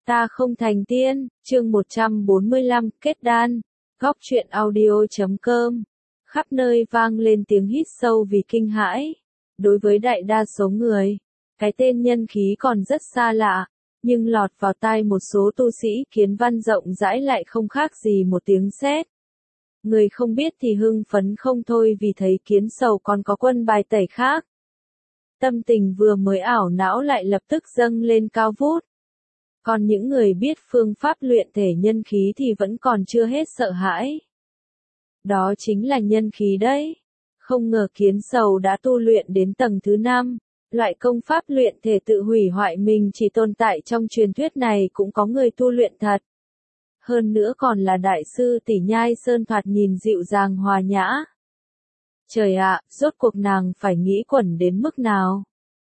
Ta không thành tiên, chương 145, kết đan, góc truyện audio.com. Khắp nơi vang lên tiếng hít sâu vì kinh hãi. Đối với đại đa số người, cái tên nhân khí còn rất xa lạ, nhưng lọt vào tai một số tu sĩ kiến văn rộng rãi lại không khác gì một tiếng sét. Người không biết thì hưng phấn không thôi vì thấy Kiến Sầu còn có quân bài tẩy khác. Tâm tình vừa mới ảo não lại lập tức dâng lên cao vút. Còn những người biết phương pháp luyện thể nhân khí thì vẫn còn chưa hết sợ hãi. Đó chính là nhân khí đấy. Không ngờ Kiến Sầu đã tu luyện đến tầng thứ 5. Loại công pháp luyện thể tự hủy hoại mình chỉ tồn tại trong truyền thuyết này cũng có người tu luyện thật. Hơn nữa còn là đại sư tỷ Nhai Sơn thoạt nhìn dịu dàng hòa nhã. Trời ạ, rốt cuộc nàng phải nghĩ quẩn đến mức nào?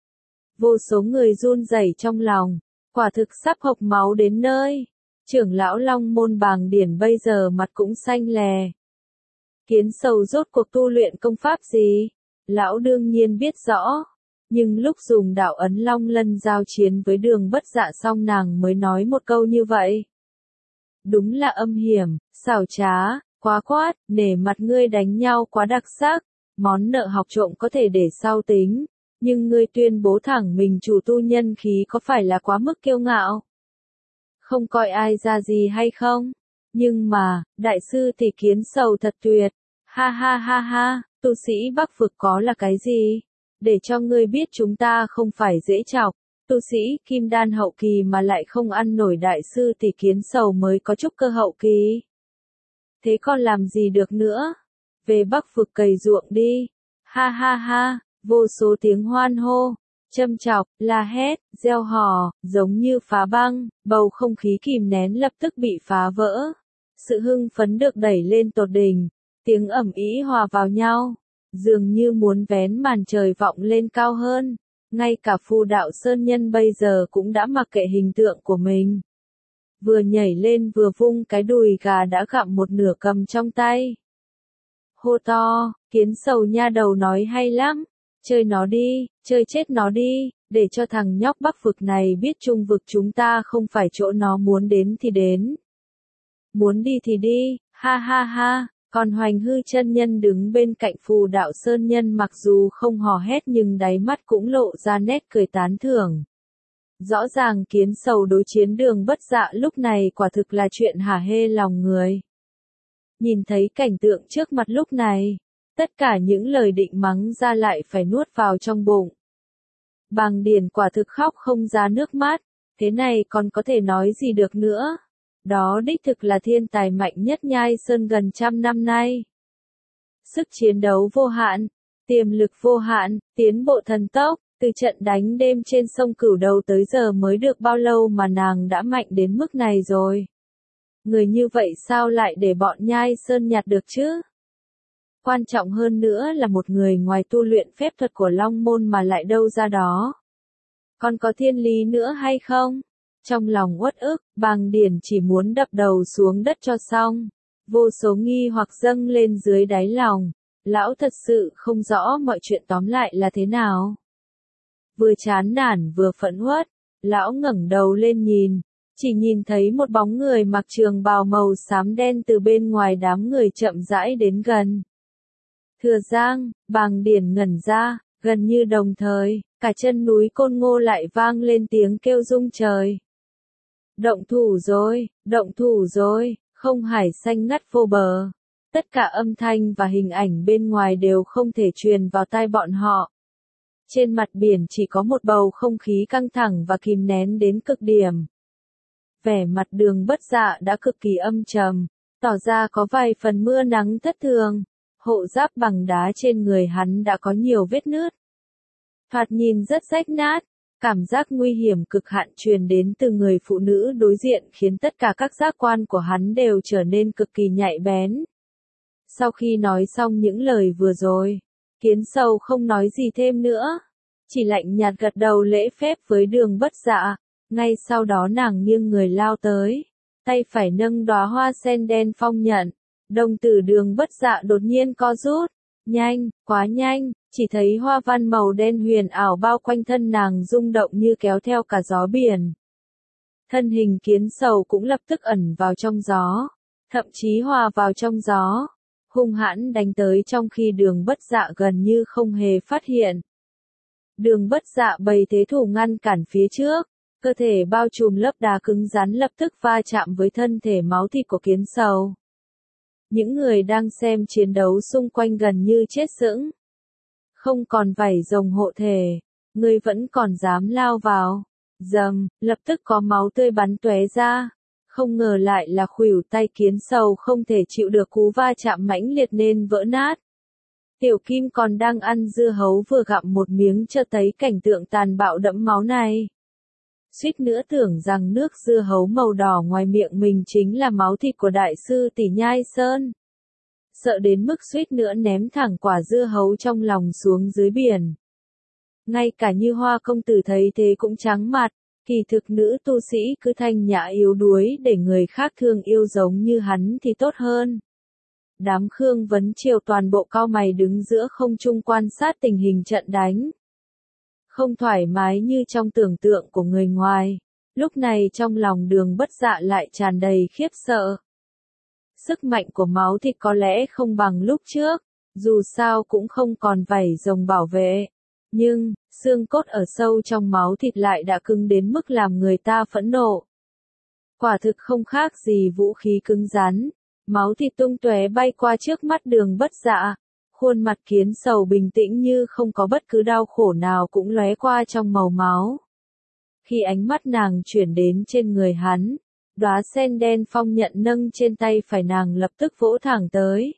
Vô số người run rẩy trong lòng, quả thực sắp hộc máu đến nơi. Trưởng lão Long Môn Bàng Điển bây giờ mặt cũng xanh lè. Kiến Sầu rốt cuộc tu luyện công pháp gì? Lão đương nhiên biết rõ. Nhưng lúc dùng đạo ấn Long Lân giao chiến với Đường Bất Dạ xong nàng mới nói một câu như vậy. Đúng là âm hiểm, xảo trá, quá quát, nể mặt ngươi đánh nhau quá đặc sắc, món nợ học trộm có thể để sau tính, nhưng ngươi tuyên bố thẳng mình chủ tu nhân khí có phải là quá mức kiêu ngạo? Không coi ai ra gì hay không? Nhưng mà, đại sư thì Kiến Sầu thật tuyệt, ha ha ha ha, tu sĩ Bắc vực có là cái gì? Để cho ngươi biết chúng ta không phải dễ chọc. Tu sĩ Kim Đan hậu kỳ mà lại không ăn nổi đại sư thì Kiến Sầu mới có chút cơ hậu kỳ. Thế còn làm gì được nữa? Về Bắc vực cày ruộng đi. Ha ha ha, vô số tiếng hoan hô, châm chọc, la hét, reo hò, giống như phá băng, bầu không khí kìm nén lập tức bị phá vỡ. Sự hưng phấn được đẩy lên tột đỉnh, tiếng ầm ĩ hòa vào nhau, dường như muốn vén màn trời vọng lên cao hơn. Ngay cả Phù Đạo Sơn Nhân bây giờ cũng đã mặc kệ hình tượng của mình. Vừa nhảy lên vừa vung cái đùi gà đã gặm một nửa cầm trong tay. Hô to, Kiến Sầu nha đầu nói hay lắm, chơi nó đi, chơi chết nó đi, để cho thằng nhóc Bắc vực này biết Trung vực chúng ta không phải chỗ nó muốn đến thì đến. Muốn đi thì đi, ha ha ha. Còn Hoành Hư chân nhân đứng bên cạnh Phù Đạo Sơn Nhân mặc dù không hò hét nhưng đáy mắt cũng lộ ra nét cười tán thưởng. Rõ ràng Kiến Sầu đối chiến Đường Bất Dạ lúc này quả thực là chuyện hả hê lòng người. Nhìn thấy cảnh tượng trước mặt lúc này, tất cả những lời định mắng ra lại phải nuốt vào trong bụng. Bàng Điển quả thực khóc không ra nước mắt, thế này còn có thể nói gì được nữa. Đó đích thực là thiên tài mạnh nhất Nhai Sơn gần 100 năm nay. Sức chiến đấu vô hạn, tiềm lực vô hạn, tiến bộ thần tốc, từ trận đánh đêm trên sông Cửu Đầu tới giờ mới được bao lâu mà nàng đã mạnh đến mức này rồi. Người như vậy sao lại để bọn Nhai Sơn nhặt được chứ? Quan trọng hơn nữa là một người ngoài tu luyện phép thuật của Long Môn mà lại đâu ra đó. Còn có thiên lý nữa hay không? Trong lòng uất ức, Bàng Điển chỉ muốn đập đầu xuống đất cho xong. Vô số nghi hoặc dâng lên dưới đáy lòng. Lão thật sự không rõ mọi chuyện tóm lại là thế nào. Vừa chán nản vừa phẫn uất, lão ngẩng đầu lên nhìn. Chỉ nhìn thấy một bóng người mặc trường bào màu xám đen từ bên ngoài đám người chậm rãi đến gần. Thừa Giang, Bàng Điển ngẩn ra, gần như đồng thời, cả chân núi Côn Ngô lại vang lên tiếng kêu rung trời. Động thủ rồi, không hải xanh ngắt vô bờ. Tất cả âm thanh và hình ảnh bên ngoài đều không thể truyền vào tai bọn họ. Trên mặt biển chỉ có một bầu không khí căng thẳng và kìm nén đến cực điểm. Vẻ mặt Đường Bất Dạ đã cực kỳ âm trầm, tỏ ra có vài phần mưa nắng thất thường. Hộ giáp bằng đá trên người hắn đã có nhiều vết nứt. Thoạt nhìn rất rách nát. Cảm giác nguy hiểm cực hạn truyền đến từ người phụ nữ đối diện khiến tất cả các giác quan của hắn đều trở nên cực kỳ nhạy bén. Sau khi nói xong những lời vừa rồi, Kiến Sầu không nói gì thêm nữa. Chỉ lạnh nhạt gật đầu lễ phép với Đường Bất Dạ. Ngay sau đó nàng nghiêng người lao tới. Tay phải nâng đóa hoa sen đen phong nhận. Đồng tử Đường Bất Dạ đột nhiên co rút. Nhanh, quá nhanh, chỉ thấy hoa văn màu đen huyền ảo bao quanh thân nàng rung động như kéo theo cả gió biển. Thân hình kiến sầu cũng lập tức ẩn vào trong gió, thậm chí hòa vào trong gió, hung hãn đánh tới trong khi Đường Bất Dạ gần như không hề phát hiện. Đường Bất Dạ bày thế thủ ngăn cản phía trước, cơ thể bao trùm lớp đá cứng rắn lập tức va chạm với thân thể máu thịt của kiến sầu. Những người đang xem chiến đấu xung quanh gần như chết sững. Không còn vảy rồng hộ thể, ngươi vẫn còn dám lao vào. Dầm, lập tức có máu tươi bắn tóe ra. Không ngờ lại là khuỷu tay kiến sầu không thể chịu được cú va chạm mãnh liệt nên vỡ nát. Tiểu Kim còn đang ăn dưa hấu vừa gặm một miếng cho thấy cảnh tượng tàn bạo đẫm máu này. Suýt nữa tưởng rằng nước dưa hấu màu đỏ ngoài miệng mình chính là máu thịt của đại sư tỷ Nhai Sơn. Sợ đến mức suýt nữa ném thẳng quả dưa hấu trong lòng xuống dưới biển. Ngay cả Như Hoa công tử thấy thế cũng trắng mặt, kỳ thực nữ tu sĩ cứ thanh nhã yếu đuối để người khác thương yêu giống như hắn thì tốt hơn. Đám Khương Vấn Triều toàn bộ cau mày đứng giữa không trung quan sát tình hình trận đánh. Không thoải mái như trong tưởng tượng của người ngoài, lúc này trong lòng Đường Bất Dạ lại tràn đầy khiếp sợ. Sức mạnh của máu thịt có lẽ không bằng lúc trước, dù sao cũng không còn vảy rồng bảo vệ. Nhưng, xương cốt ở sâu trong máu thịt lại đã cứng đến mức làm người ta phẫn nộ. Quả thực không khác gì vũ khí cứng rắn, máu thịt tung tóe bay qua trước mắt Đường Bất Dạ. Khuôn mặt kiến sầu bình tĩnh như không có bất cứ đau khổ nào cũng lóe qua trong màu máu. Khi ánh mắt nàng chuyển đến trên người hắn, đóa sen đen phong nhận nâng trên tay phải nàng lập tức vỗ thẳng tới.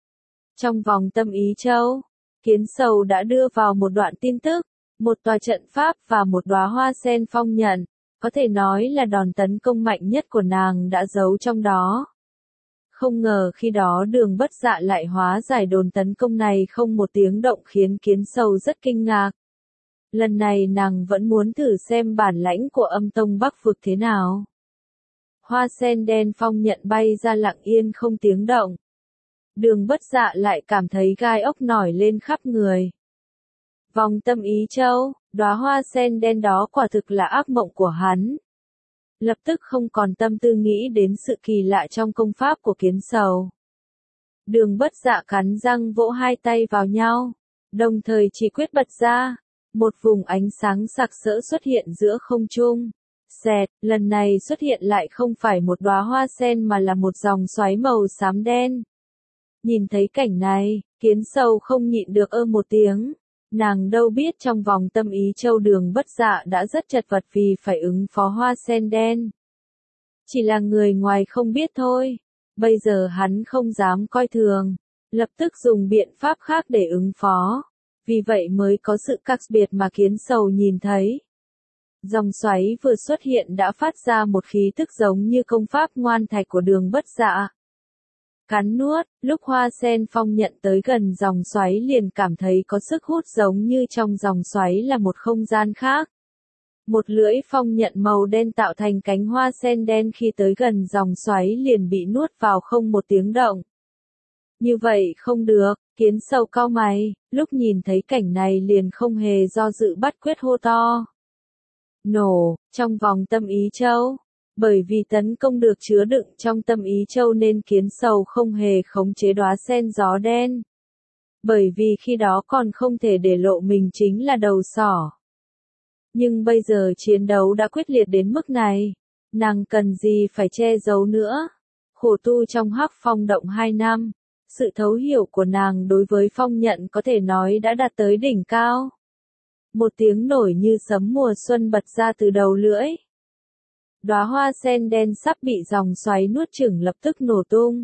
Trong vòng Tâm Ý Châu, kiến sầu đã đưa vào một đoạn tin tức, một tòa trận pháp và một đóa hoa sen phong nhận, có thể nói là đòn tấn công mạnh nhất của nàng đã giấu trong đó. Không ngờ khi đó Đường Bất Dạ lại hóa giải đòn tấn công này không một tiếng động khiến kiến sầu rất kinh ngạc. Lần này nàng vẫn muốn thử xem bản lãnh của Âm Tông Bắc Vực thế nào. Hoa sen đen phong nhận bay ra lặng yên không tiếng động. Đường Bất Dạ lại cảm thấy gai ốc nổi lên khắp người. Vòng Tâm Ý Châu, đóa hoa sen đen đó quả thực là ác mộng của hắn. Lập tức không còn tâm tư nghĩ đến sự kỳ lạ trong công pháp của kiến sầu. Đường Bất Dạ cắn răng vỗ hai tay vào nhau, đồng thời chỉ quyết bật ra, một vùng ánh sáng sặc sỡ xuất hiện giữa không trung. Xẹt, lần này xuất hiện lại không phải một đóa hoa sen mà là một dòng xoáy màu xám đen. Nhìn thấy cảnh này, kiến sầu không nhịn được một tiếng. Nàng đâu biết trong vòng Tâm Ý Châu Đường Bất Dạ đã rất chật vật vì phải ứng phó hoa sen đen. Chỉ là người ngoài không biết thôi. Bây giờ hắn không dám coi thường, lập tức dùng biện pháp khác để ứng phó. Vì vậy mới có sự khác biệt mà kiến sầu nhìn thấy. Dòng xoáy vừa xuất hiện đã phát ra một khí tức giống như công pháp ngoan thạch của Đường Bất Dạ. Cắn nuốt, lúc hoa sen phong nhận tới gần dòng xoáy liền cảm thấy có sức hút giống như trong dòng xoáy là một không gian khác. Một lưỡi phong nhận màu đen tạo thành cánh hoa sen đen khi tới gần dòng xoáy liền bị nuốt vào không một tiếng động. Như vậy không được, kiến sầu cau mày, lúc nhìn thấy cảnh này liền không hề do dự bắt quyết hô to. Nổ, trong vòng Tâm Ý Châu. Bởi vì tấn công được chứa đựng trong Tâm Ý Châu nên kiến sầu không hề khống chế đóa sen gió đen. Bởi vì khi đó còn không thể để lộ mình chính là đầu sỏ. Nhưng bây giờ chiến đấu đã quyết liệt đến mức này, nàng cần gì phải che giấu nữa. Khổ tu trong Hắc Phong Động 2 năm, sự thấu hiểu của nàng đối với phong nhận có thể nói đã đạt tới đỉnh cao. Một tiếng nổi như sấm mùa xuân bật ra từ đầu lưỡi. Đóa hoa sen đen sắp bị dòng xoáy nuốt chửng lập tức nổ tung.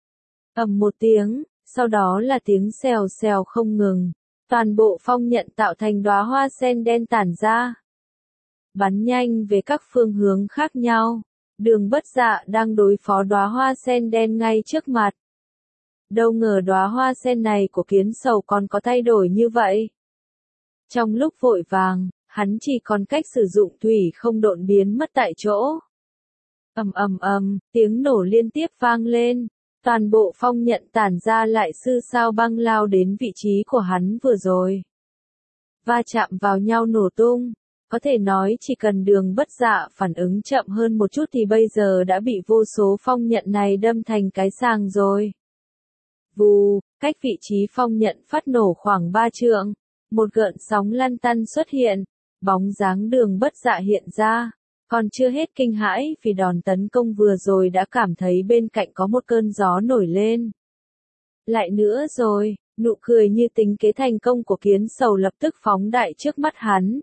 Ầm một tiếng, sau đó là tiếng xèo xèo không ngừng. Toàn bộ phong nhận tạo thành đóa hoa sen đen tản ra. Bắn nhanh về các phương hướng khác nhau. Đường Bất Dạ đang đối phó đóa hoa sen đen ngay trước mặt. Đâu ngờ đóa hoa sen này của kiến sầu còn có thay đổi như vậy. Trong lúc vội vàng, hắn chỉ còn cách sử dụng thủy không độn biến mất tại chỗ. Tiếng nổ liên tiếp vang lên. Toàn bộ phong nhận tản ra lại sư sao băng lao đến vị trí của hắn vừa rồi. Va chạm vào nhau nổ tung. Có thể nói chỉ cần Đường Bất Dạ phản ứng chậm hơn một chút thì bây giờ đã bị vô số phong nhận này đâm thành cái sàng rồi. Vù, cách vị trí phong nhận phát nổ khoảng 3 trượng, một gợn sóng lăn tăn xuất hiện, bóng dáng Đường Bất Dạ hiện ra. Còn chưa hết kinh hãi vì đòn tấn công vừa rồi đã cảm thấy bên cạnh có một cơn gió nổi lên. Lại nữa rồi, nụ cười như tính kế thành công của Kiến Sầu lập tức phóng đại trước mắt hắn.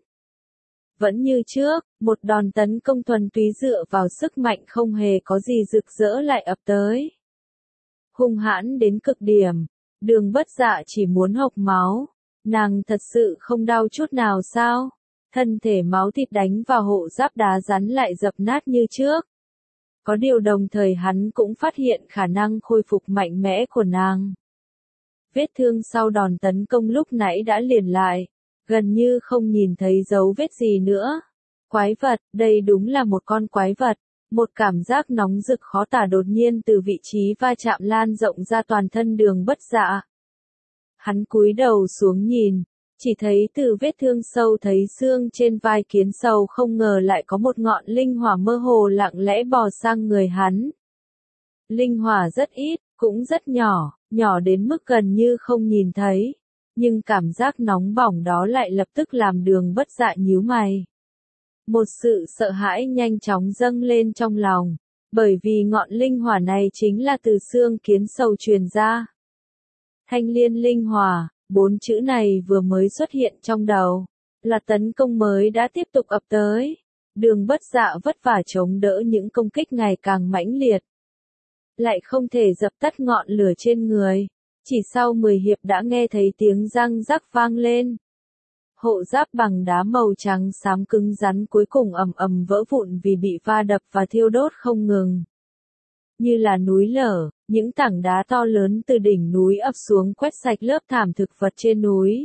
Vẫn như trước, một đòn tấn công thuần túy dựa vào sức mạnh không hề có gì rực rỡ lại ập tới. Hung hãn đến cực điểm, Đường Bất Dạ chỉ muốn hộc máu. Nàng thật sự không đau chút nào sao? Thân thể máu thịt đánh vào hộ giáp đá rắn lại dập nát như trước. Có điều đồng thời hắn cũng phát hiện khả năng khôi phục mạnh mẽ của nàng. Vết thương sau đòn tấn công lúc nãy đã liền lại, gần như không nhìn thấy dấu vết gì nữa. Quái vật, đây đúng là một con quái vật. Một cảm giác nóng rực khó tả đột nhiên từ vị trí va chạm lan rộng ra toàn thân Đường Bất Dạ. Hắn cúi đầu xuống nhìn, chỉ thấy từ vết thương sâu thấy xương trên vai Kiến Sầu không ngờ lại có một ngọn linh hỏa mơ hồ lặng lẽ bò sang người hắn. Linh hỏa rất ít, cũng rất nhỏ, nhỏ đến mức gần như không nhìn thấy, nhưng cảm giác nóng bỏng đó lại lập tức làm Đường Bất Dạ nhíu mày. Một sự sợ hãi nhanh chóng dâng lên trong lòng, bởi vì ngọn linh hỏa này chính là từ xương Kiến Sầu truyền ra. Thanh liên linh hỏa, 4 chữ này vừa mới xuất hiện trong đầu, là tấn công mới đã tiếp tục ập tới. Đường Bất Dạ vất vả chống đỡ những công kích ngày càng mãnh liệt. Lại không thể dập tắt ngọn lửa trên người, chỉ sau 10 hiệp đã nghe thấy tiếng răng rắc vang lên. Hộ giáp bằng đá màu trắng xám cứng rắn cuối cùng ầm ầm vỡ vụn vì bị va đập và thiêu đốt không ngừng. Như là núi lở, những tảng đá to lớn từ đỉnh núi ập xuống quét sạch lớp thảm thực vật trên núi.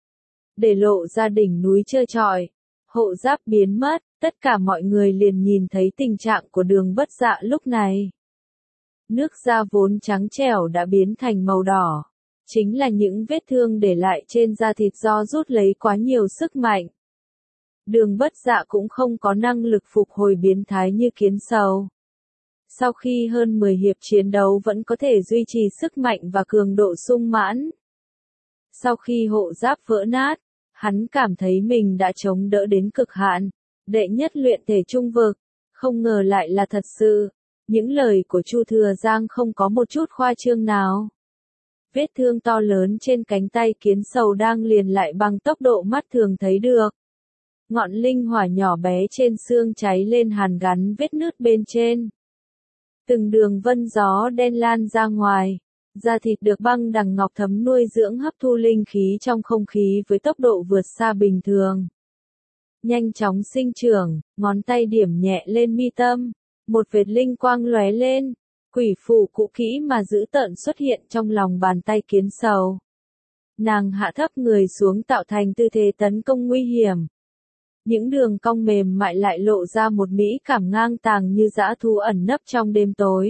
Để lộ ra đỉnh núi trơ trọi, hộ giáp biến mất, tất cả mọi người liền nhìn thấy tình trạng của Đường Bất Dạ lúc này. Nước da vốn trắng trẻo đã biến thành màu đỏ. Chính là những vết thương để lại trên da thịt do rút lấy quá nhiều sức mạnh. Đường Bất Dạ cũng không có năng lực phục hồi biến thái như Kiến Sầu. Sau khi hơn 10 hiệp chiến đấu vẫn có thể duy trì sức mạnh và cường độ sung mãn. Sau khi hộ giáp vỡ nát, hắn cảm thấy mình đã chống đỡ đến cực hạn. Đệ nhất luyện thể trung vực, không ngờ lại là thật sự. Những lời của Chu Thừa Giang không có một chút khoa trương nào. Vết thương to lớn trên cánh tay Kiến Sầu đang liền lại bằng tốc độ mắt thường thấy được. Ngọn linh hỏa nhỏ bé trên xương cháy lên hàn gắn vết nứt bên trên. Từng đường vân gió đen lan ra ngoài. Da thịt được băng đằng ngọc thấm nuôi dưỡng hấp thu linh khí trong không khí với tốc độ vượt xa bình thường. Nhanh chóng sinh trưởng, ngón tay điểm nhẹ lên mi tâm. Một vệt linh quang lóe lên. Quỷ phù cũ kỹ mà dữ tợn xuất hiện trong lòng bàn tay Kiến Sầu. Nàng hạ thấp người xuống tạo thành tư thế tấn công nguy hiểm. Những đường cong mềm mại lại lộ ra một mỹ cảm ngang tàng như dã thú ẩn nấp trong đêm tối.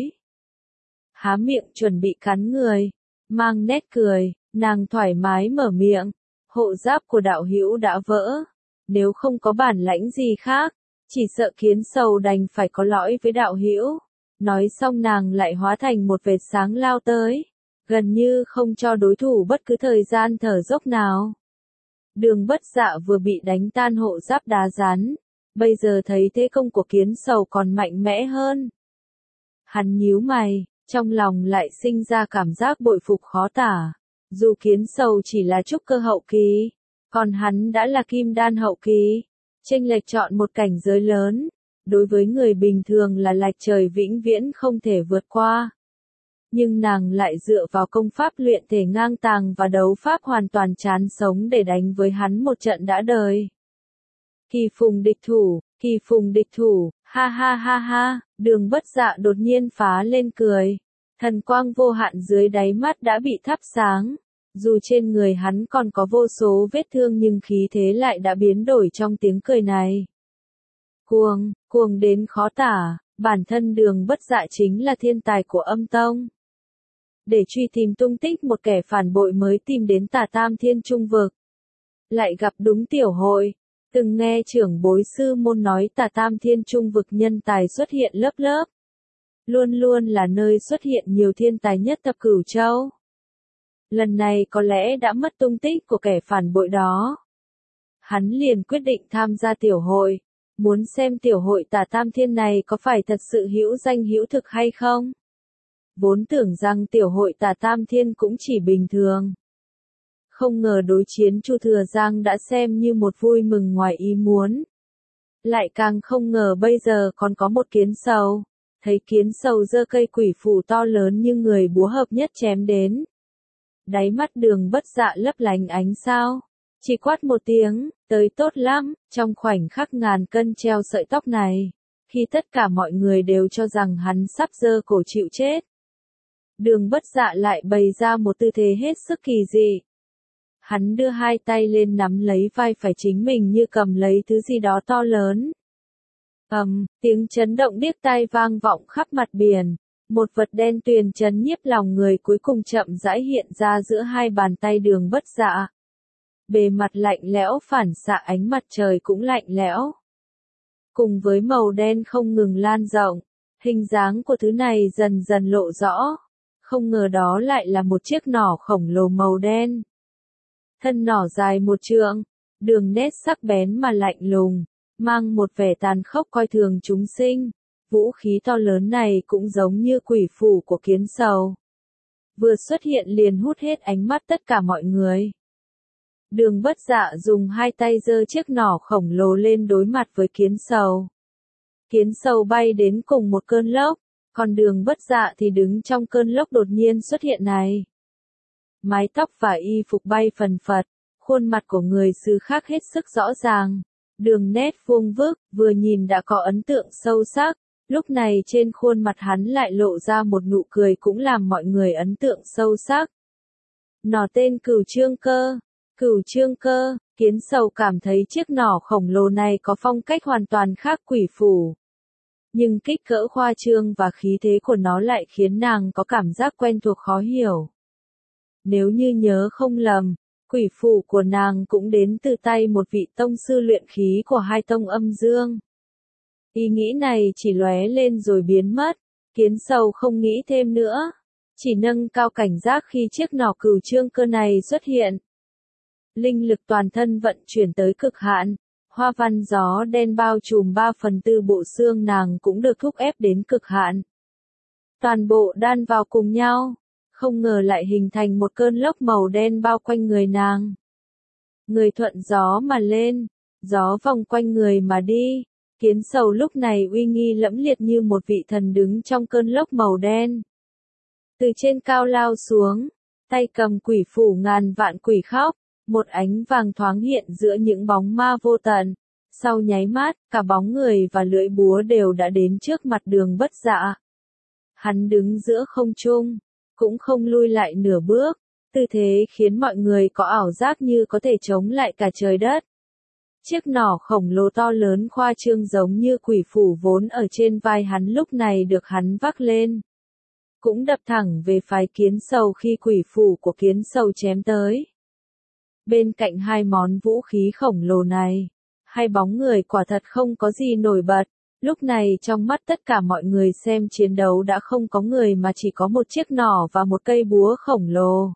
Há miệng chuẩn bị cắn người, mang nét cười, nàng thoải mái mở miệng. Hộ giáp của đạo hữu đã vỡ. Nếu không có bản lãnh gì khác, chỉ sợ Kiến Sầu đành phải có lỗi với đạo hữu. Nói xong nàng lại hóa thành một vệt sáng lao tới, gần như không cho đối thủ bất cứ thời gian thở dốc nào. Đường Bất Dạ vừa bị đánh tan hộ giáp đá rắn, bây giờ thấy thế công của Kiến Sầu còn mạnh mẽ hơn. Hắn nhíu mày, trong lòng lại sinh ra cảm giác bội phục khó tả. Dù Kiến Sầu chỉ là trúc cơ hậu kỳ, còn hắn đã là kim đan hậu kỳ, chênh lệch chọn một cảnh giới lớn. Đối với người bình thường là lệch trời vĩnh viễn không thể vượt qua. Nhưng nàng lại dựa vào công pháp luyện thể ngang tàng và đấu pháp hoàn toàn chán sống để đánh với hắn một trận đã đời. Kỳ phùng địch thủ, ha ha ha ha, Đường Bất Dạ đột nhiên phá lên cười. Thần quang vô hạn dưới đáy mắt đã bị thắp sáng. Dù trên người hắn còn có vô số vết thương nhưng khí thế lại đã biến đổi trong tiếng cười này. Cuồng đến khó tả, bản thân Đường Bất Dạ chính là thiên tài của Âm Tông. Để truy tìm tung tích một kẻ phản bội mới tìm đến Tà Tam Thiên Trung Vực. Lại gặp đúng tiểu hội, Từng nghe trưởng bối sư môn nói Tà Tam Thiên Trung vực nhân tài xuất hiện lớp lớp. Luôn luôn là nơi xuất hiện nhiều thiên tài nhất thập cửu châu. Lần này có lẽ đã mất tung tích của kẻ phản bội đó. Hắn liền quyết định tham gia tiểu hội, muốn xem tiểu hội Tà Tam Thiên này có phải thật sự hữu danh hữu thực hay không. Vốn tưởng rằng tiểu hội Tà Tam Thiên cũng chỉ bình thường. Không ngờ đối chiến Chu Thừa Giang đã xem như một vui mừng ngoài ý muốn. Lại càng không ngờ bây giờ còn có một kiến sầu. Thấy kiến sầu giơ cây quỷ phù to lớn như người búa hợp nhất chém đến. Đáy mắt Đường Bất Dạ lấp lánh ánh sao. Chỉ quát một tiếng, tới tốt lắm, trong khoảnh khắc ngàn cân treo sợi tóc này. Khi tất cả mọi người đều cho rằng hắn sắp giơ cổ chịu chết. Đường Bất Dạ lại bày ra một tư thế hết sức kỳ dị. Hắn đưa hai tay lên nắm lấy vai phải chính mình như cầm lấy thứ gì đó to lớn. Tiếng chấn động điếc tai vang vọng khắp mặt biển. Một vật đen tuyền chấn nhiếp lòng người cuối cùng chậm rãi hiện ra giữa hai bàn tay Đường Bất Dạ. Bề mặt lạnh lẽo phản xạ ánh mặt trời cũng lạnh lẽo. Cùng với màu đen không ngừng lan rộng, hình dáng của thứ này dần dần lộ rõ. Không ngờ đó lại là một chiếc nỏ khổng lồ màu đen. Thân nỏ dài 1 trượng, đường nét sắc bén mà lạnh lùng, mang một vẻ tàn khốc coi thường chúng sinh. Vũ khí to lớn này cũng giống như quỷ phủ của kiến sầu. Vừa xuất hiện liền hút hết ánh mắt tất cả mọi người. Đường Bất Dạ dùng hai tay giơ chiếc nỏ khổng lồ lên đối mặt với kiến sầu. Kiến sầu bay đến cùng một cơn lốc, còn Đường Bất Dạ thì đứng trong cơn lốc đột nhiên xuất hiện này. Mái tóc và y phục bay phần phật, khuôn mặt của người xứ khác hết sức rõ ràng. Đường nét vuông vức, vừa nhìn đã có ấn tượng sâu sắc. Lúc này trên khuôn mặt hắn lại lộ ra một nụ cười cũng làm mọi người ấn tượng sâu sắc. Nỏ tên Cửu Trương Cơ. Cửu Trương Cơ, kiến sầu cảm thấy chiếc nỏ khổng lồ này có phong cách hoàn toàn khác quỷ phủ. Nhưng kích cỡ khoa trương và khí thế của nó lại khiến nàng có cảm giác quen thuộc khó hiểu. Nếu như nhớ không lầm, quỷ phủ của nàng cũng đến từ tay một vị tông sư luyện khí của hai tông âm dương. Ý nghĩ này chỉ lóe lên rồi biến mất, kiến sầu không nghĩ thêm nữa, chỉ nâng cao cảnh giác khi chiếc nỏ Cửu Trương Cơ này xuất hiện. Linh lực toàn thân vận chuyển tới cực hạn, hoa văn gió đen bao trùm 3/4 bộ xương nàng cũng được thúc ép đến cực hạn. Toàn bộ đan vào cùng nhau, không ngờ lại hình thành một cơn lốc màu đen bao quanh người nàng. Người thuận gió mà lên, gió vòng quanh người mà đi. Kiến sầu lúc này uy nghi lẫm liệt như một vị thần đứng trong cơn lốc màu đen. Từ trên cao lao xuống, tay cầm quỷ phủ ngàn vạn quỷ khóc, một ánh vàng thoáng hiện giữa những bóng ma vô tận. Sau nháy mắt, cả bóng người và lưỡi búa đều đã đến trước mặt Đường Bất Dạ. Hắn đứng giữa không trung, cũng không lui lại nửa bước, tư thế khiến mọi người có ảo giác như có thể chống lại cả trời đất. Chiếc nỏ khổng lồ to lớn khoa trương giống như quỷ phủ vốn ở trên vai hắn lúc này được hắn vác lên. Cũng đập thẳng về phái kiến sầu khi quỷ phủ của kiến sầu chém tới. Bên cạnh hai món vũ khí khổng lồ này, hai bóng người quả thật không có gì nổi bật. Lúc này trong mắt tất cả mọi người xem chiến đấu đã không có người mà chỉ có một chiếc nỏ và một cây búa khổng lồ.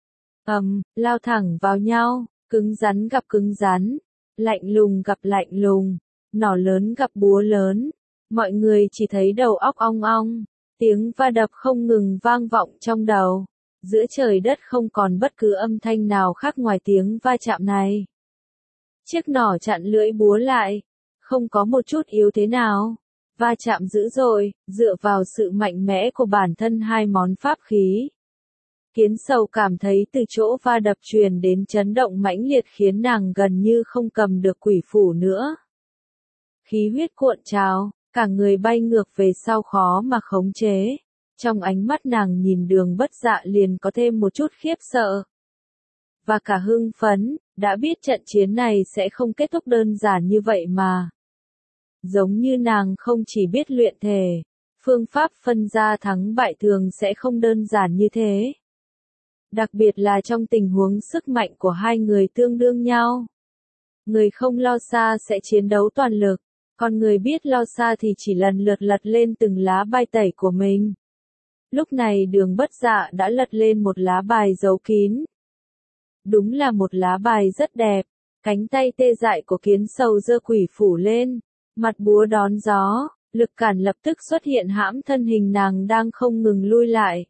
Lao thẳng vào nhau, cứng rắn gặp cứng rắn. Lạnh lùng gặp lạnh lùng, nỏ lớn gặp búa lớn, mọi người chỉ thấy đầu óc ong ong, tiếng va đập không ngừng vang vọng trong đầu, giữa trời đất không còn bất cứ âm thanh nào khác ngoài tiếng va chạm này. Chiếc nỏ chặn lưỡi búa lại, không có một chút yếu thế nào, va chạm dữ dội, dựa vào sự mạnh mẽ của bản thân hai món pháp khí. Kiến sầu cảm thấy từ chỗ va đập truyền đến chấn động mãnh liệt khiến nàng gần như không cầm được quỷ phủ nữa. Khí huyết cuộn trào, cả người bay ngược về sau khó mà khống chế. Trong ánh mắt nàng nhìn Đường Bất Dạ liền có thêm một chút khiếp sợ. Và cả hưng phấn, đã biết trận chiến này sẽ không kết thúc đơn giản như vậy mà. Giống như nàng không chỉ biết luyện thể, phương pháp phân ra thắng bại thường sẽ không đơn giản như thế. Đặc biệt là trong tình huống sức mạnh của hai người tương đương nhau. Người không lo xa sẽ chiến đấu toàn lực, còn người biết lo xa thì chỉ lần lượt lật lên từng lá bài tẩy của mình. Lúc này Đường Bất Dạ đã lật lên một lá bài giấu kín. Đúng là một lá bài rất đẹp, cánh tay tê dại của Kiến Sầu giơ quỷ phủ lên, mặt búa đón gió, lực cản lập tức xuất hiện hãm thân hình nàng đang không ngừng lui lại.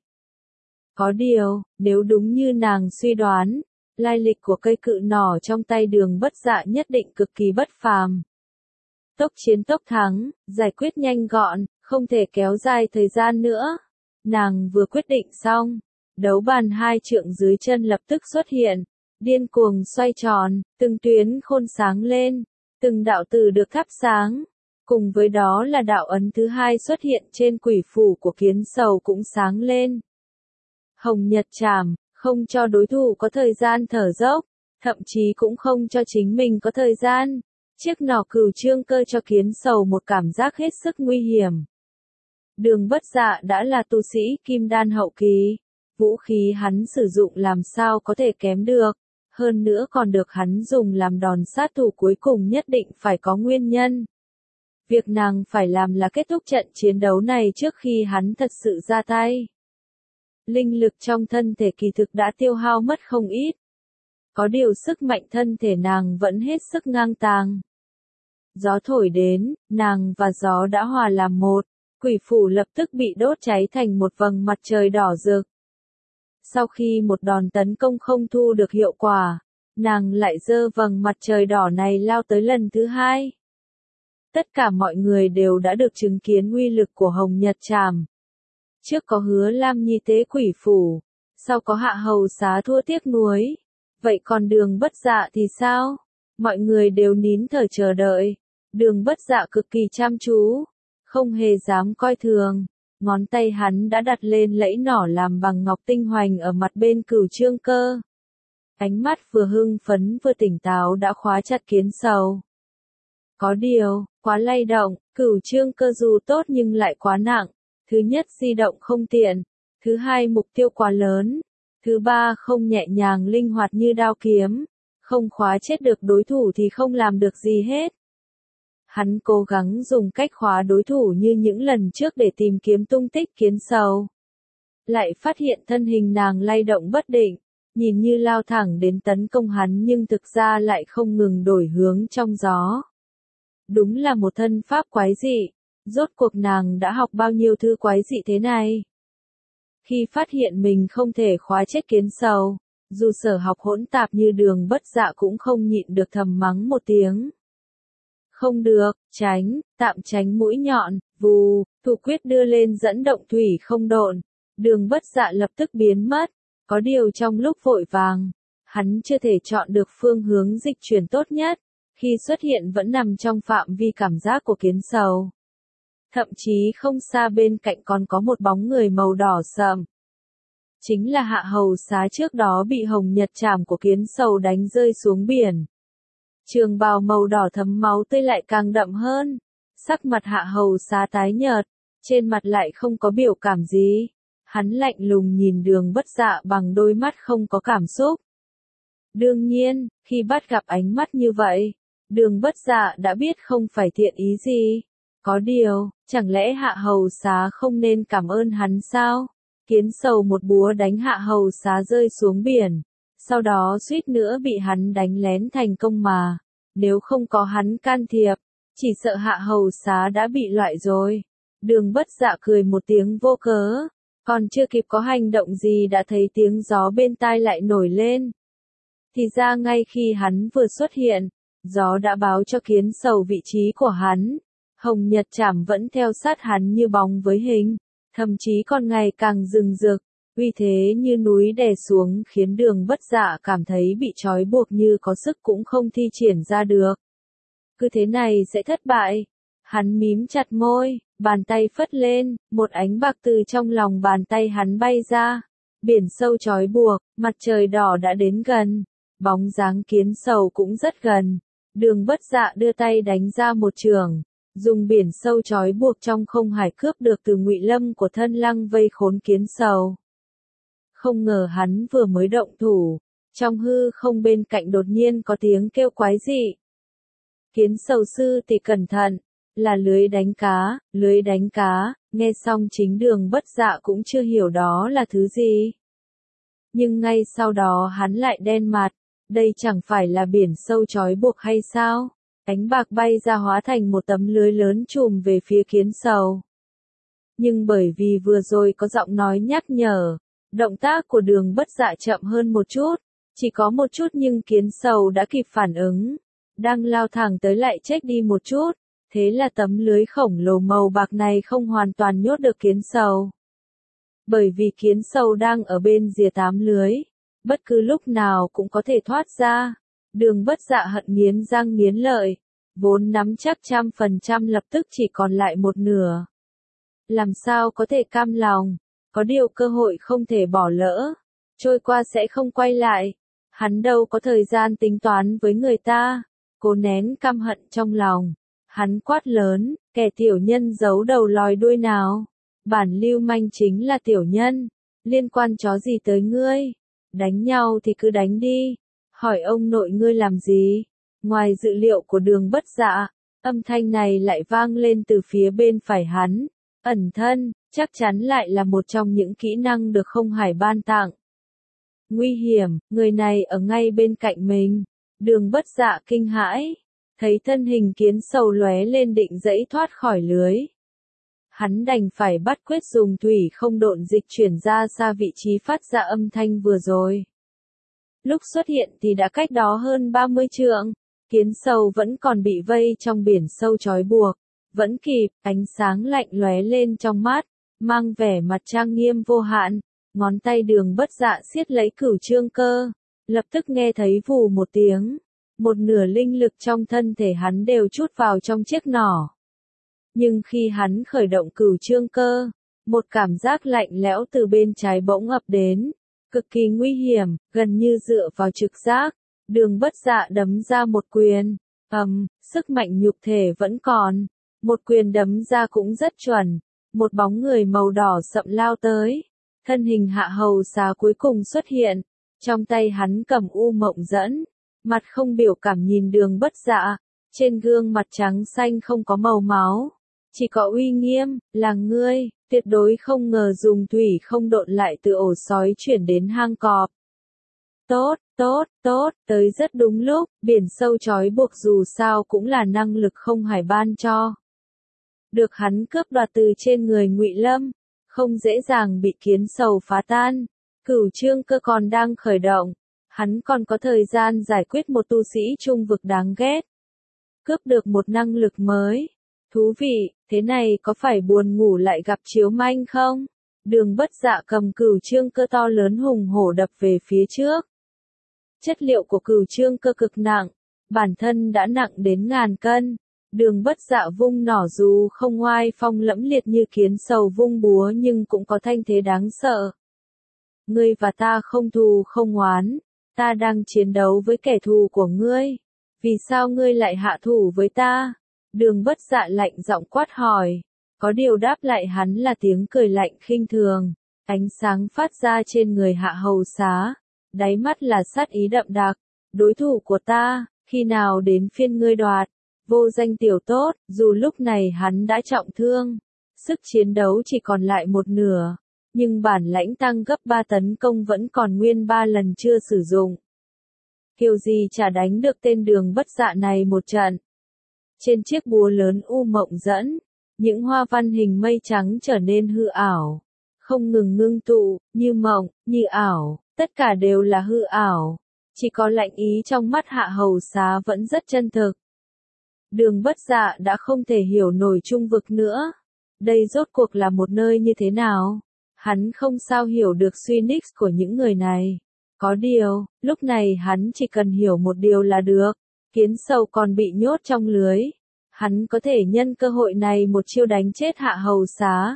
Có điều, nếu đúng như nàng suy đoán, lai lịch của cây cự nỏ trong tay Đường Bất Dạ nhất định cực kỳ bất phàm. Tốc chiến tốc thắng, giải quyết nhanh gọn, không thể kéo dài thời gian nữa. Nàng vừa quyết định xong, đấu bàn 2 trượng dưới chân lập tức xuất hiện, điên cuồng xoay tròn, từng tuyến khôn sáng lên, từng đạo từ được thắp sáng. Cùng với đó là đạo ấn thứ 2 xuất hiện trên quỷ phủ của Kiến Sầu cũng sáng lên. Hồng Nhật Trảm, không cho đối thủ có thời gian thở dốc, thậm chí cũng không cho chính mình có thời gian. Chiếc nỏ Cửu Trương Cơ cho Kiến Sầu một cảm giác hết sức nguy hiểm. Đường Bất Dạ đã là tu sĩ kim đan hậu kỳ, vũ khí hắn sử dụng làm sao có thể kém được, hơn nữa còn được hắn dùng làm đòn sát thủ cuối cùng nhất định phải có nguyên nhân. Việc nàng phải làm là kết thúc trận chiến đấu này trước khi hắn thật sự ra tay. Linh lực trong thân thể kỳ thực đã tiêu hao mất không ít. Có điều sức mạnh thân thể nàng vẫn hết sức ngang tàng. Gió thổi đến, nàng và gió đã hòa làm một, quỷ phủ lập tức bị đốt cháy thành một vầng mặt trời đỏ rực. Sau khi một đòn tấn công không thu được hiệu quả, nàng lại giơ vầng mặt trời đỏ này lao tới lần thứ 2. Tất cả mọi người đều đã được chứng kiến uy lực của Hồng Nhật Trảm. Trước có Hứa Lam Nhi tế quỷ phủ, sau có Hạ Hầu Xá thua tiếc nuối. Vậy còn Đường Bất Dạ thì sao? Mọi người đều nín thở chờ đợi. Đường Bất Dạ cực kỳ chăm chú, không hề dám coi thường. Ngón tay hắn đã đặt lên lẫy nỏ làm bằng ngọc tinh hoành ở mặt bên Cửu Trương Cơ. Ánh mắt vừa hưng phấn vừa tỉnh táo đã khóa chặt Kiến Sầu. Có điều, quá lay động, Cửu Trương Cơ dù tốt nhưng lại quá nặng. Thứ nhất di động không tiện, thứ hai mục tiêu quá lớn, thứ ba không nhẹ nhàng linh hoạt như đao kiếm, không khóa chết được đối thủ thì không làm được gì hết. Hắn cố gắng dùng cách khóa đối thủ như những lần trước để tìm kiếm tung tích Kiến Sầu. Lại phát hiện thân hình nàng lay động bất định, nhìn như lao thẳng đến tấn công hắn nhưng thực ra lại không ngừng đổi hướng trong gió. Đúng là một thân pháp quái dị. Rốt cuộc nàng đã học bao nhiêu thứ quái dị thế này? Khi phát hiện mình không thể khóa chết Kiến Sầu, dù sở học hỗn tạp như Đường Bất Dạ cũng không nhịn được thầm mắng một tiếng. Không được, tránh, tạm tránh mũi nhọn, vù, thủ quyết đưa lên dẫn động thủy không độn. Đường Bất Dạ lập tức biến mất, có điều trong lúc vội vàng, hắn chưa thể chọn được phương hướng dịch chuyển tốt nhất, khi xuất hiện vẫn nằm trong phạm vi cảm giác của Kiến Sầu. Thậm chí không xa bên cạnh còn có một bóng người màu đỏ sậm. Chính là Hạ Hầu Xá trước đó bị Hồng Nhật Trảm của Kiến Sầu đánh rơi xuống biển. Trường bào màu đỏ thấm máu tươi lại càng đậm hơn. Sắc mặt Hạ Hầu Xá tái nhợt, trên mặt lại không có biểu cảm gì. Hắn lạnh lùng nhìn Đường Bất Dạ bằng đôi mắt không có cảm xúc. Đương nhiên, khi bắt gặp ánh mắt như vậy, Đường Bất Dạ đã biết không phải thiện ý gì. Có điều, chẳng lẽ Hạ Hầu Xá không nên cảm ơn hắn sao? Kiến Sầu một búa đánh Hạ Hầu Xá rơi xuống biển, sau đó suýt nữa bị hắn đánh lén thành công mà. Nếu không có hắn can thiệp, chỉ sợ Hạ Hầu Xá đã bị loại rồi. Đường Bất Dạ cười một tiếng vô cớ, còn chưa kịp có hành động gì đã thấy tiếng gió bên tai lại nổi lên. Thì ra ngay khi hắn vừa xuất hiện, gió đã báo cho Kiến Sầu vị trí của hắn. Hồng Nhật Trảm vẫn theo sát hắn như bóng với hình, thậm chí còn ngày càng rừng rực, uy thế như núi đè xuống khiến Đường Bất Dạ cảm thấy bị trói buộc như có sức cũng không thi triển ra được. Cứ thế này sẽ thất bại. Hắn mím chặt môi, bàn tay phất lên, một ánh bạc từ trong lòng bàn tay hắn bay ra. Biển sâu trói buộc, mặt trời đỏ đã đến gần, bóng dáng Kiến Sầu cũng rất gần. Đường Bất Dạ đưa tay đánh ra một chưởng, dùng biển sâu trói buộc trong không hải cướp được từ Ngụy Lâm của Thân Lăng vây khốn Kiến Sầu. Không ngờ hắn vừa mới động thủ, trong hư không bên cạnh đột nhiên có tiếng kêu quái dị, Kiến sầu sư thì cẩn thận, là lưới đánh cá, nghe xong chính Đường Bất Dạ cũng chưa hiểu đó là thứ gì. Nhưng ngay sau đó hắn lại đen mặt, đây chẳng phải là biển sâu trói buộc hay sao? Ánh bạc bay ra hóa thành một tấm lưới lớn trùm về phía kiến sầu. Nhưng bởi vì vừa rồi có giọng nói nhắc nhở, động tác của Đường Bất Dạ chậm hơn một chút, chỉ có một chút nhưng kiến sầu đã kịp phản ứng, đang lao thẳng tới lại chếch đi một chút, thế là tấm lưới khổng lồ màu bạc này không hoàn toàn nhốt được kiến sầu. Bởi vì kiến sầu đang ở bên rìa tám lưới, bất cứ lúc nào cũng có thể thoát ra. Đường Bất Dạ hận nghiến răng nghiến lợi, vốn nắm chắc 100% lập tức chỉ còn lại một nửa. Làm sao có thể cam lòng, có điều cơ hội không thể bỏ lỡ, trôi qua sẽ không quay lại. Hắn đâu có thời gian tính toán với người ta, cố nén căm hận trong lòng. Hắn quát lớn, kẻ tiểu nhân giấu đầu lòi đuôi nào. Bản lưu manh chính là tiểu nhân, liên quan chó gì tới ngươi? Đánh nhau thì cứ đánh đi, hỏi ông nội ngươi làm gì? Ngoài dự liệu của Đường Bất Dạ, âm thanh này lại vang lên từ phía bên phải hắn. Ẩn thân, chắc chắn lại là một trong những kỹ năng được Không Hải ban tặng. Nguy hiểm, người này ở ngay bên cạnh mình. Đường Bất Dạ kinh hãi, thấy thân hình kiến sầu lóe lên định giãy thoát khỏi lưới. Hắn đành phải bắt quyết dùng thủy không độn dịch chuyển ra xa vị trí phát ra âm thanh vừa rồi. Lúc xuất hiện thì đã cách đó hơn 30 trượng, kiến sầu vẫn còn bị vây trong biển sâu trói buộc, vẫn kịp, ánh sáng lạnh lóe lên trong mắt, mang vẻ mặt trang nghiêm vô hạn, ngón tay Đường Bất Dạ siết lấy cửu trương cơ, lập tức nghe thấy vù một tiếng, một nửa linh lực trong thân thể hắn đều trút vào trong chiếc nỏ. Nhưng khi hắn khởi động cửu trương cơ, một cảm giác lạnh lẽo từ bên trái bỗng ập đến, cực kỳ nguy hiểm, gần như dựa vào trực giác. Đường Bất Dạ đấm ra một quyền, sức mạnh nhục thể vẫn còn, một quyền đấm ra cũng rất chuẩn, một bóng người màu đỏ sậm lao tới, thân hình Hạ Hầu Xá cuối cùng xuất hiện, trong tay hắn cầm u mộng dẫn, mặt không biểu cảm nhìn Đường Bất Dạ, trên gương mặt trắng xanh không có màu máu. Chỉ có uy nghiêm, là ngươi, tuyệt đối không ngờ dùng thủy không độn lại từ ổ sói chuyển đến hang cọp. Tốt, tới rất đúng lúc, biển sâu trói buộc dù sao cũng là năng lực Không Hải ban cho. Được hắn cướp đoạt từ trên người Ngụy Lâm, không dễ dàng bị kiến sầu phá tan. Cửu trương cơ còn đang khởi động, hắn còn có thời gian giải quyết một tu sĩ trung vực đáng ghét. Cướp được một năng lực mới. Thú vị, thế này có phải buồn ngủ lại gặp chiếu manh không? Đường Bất Dạ cầm cửu trương cơ to lớn hùng hổ đập về phía trước. Chất liệu của cửu trương cơ cực nặng, bản thân đã nặng đến ngàn cân. Đường Bất Dạ vung nỏ dù không oai phong lẫm liệt như kiến sầu vung búa nhưng cũng có thanh thế đáng sợ. Ngươi và ta không thù không oán, ta đang chiến đấu với kẻ thù của ngươi. Vì sao ngươi lại hạ thủ với ta? Đường Bất Dạ lạnh giọng quát hỏi, có điều đáp lại hắn là tiếng cười lạnh khinh thường, ánh sáng phát ra trên người Hạ Hầu Xá, đáy mắt là sát ý đậm đặc, đối thủ của ta, khi nào đến phiên ngươi đoạt, vô danh tiểu tốt, dù lúc này hắn đã trọng thương, sức chiến đấu chỉ còn lại một nửa, nhưng bản lãnh tăng gấp 3 tấn công vẫn còn nguyên 3 lần chưa sử dụng. Kiểu gì chả đánh được tên Đường Bất Dạ này một trận. Trên chiếc búa lớn u mộng dẫn, những hoa văn hình mây trắng trở nên hư ảo, không ngừng ngưng tụ, như mộng, như ảo, tất cả đều là hư ảo. Chỉ có lạnh ý trong mắt Hạ Hầu Xá vẫn rất chân thực. Đường Bất Dạ đã không thể hiểu nổi trung vực nữa. Đây rốt cuộc là một nơi như thế nào? Hắn không sao hiểu được suy nghĩ của những người này. Có điều, lúc này hắn chỉ cần hiểu một điều là được. Kiến sầu còn bị nhốt trong lưới. Hắn có thể nhân cơ hội này một chiêu đánh chết Hạ Hầu Xá.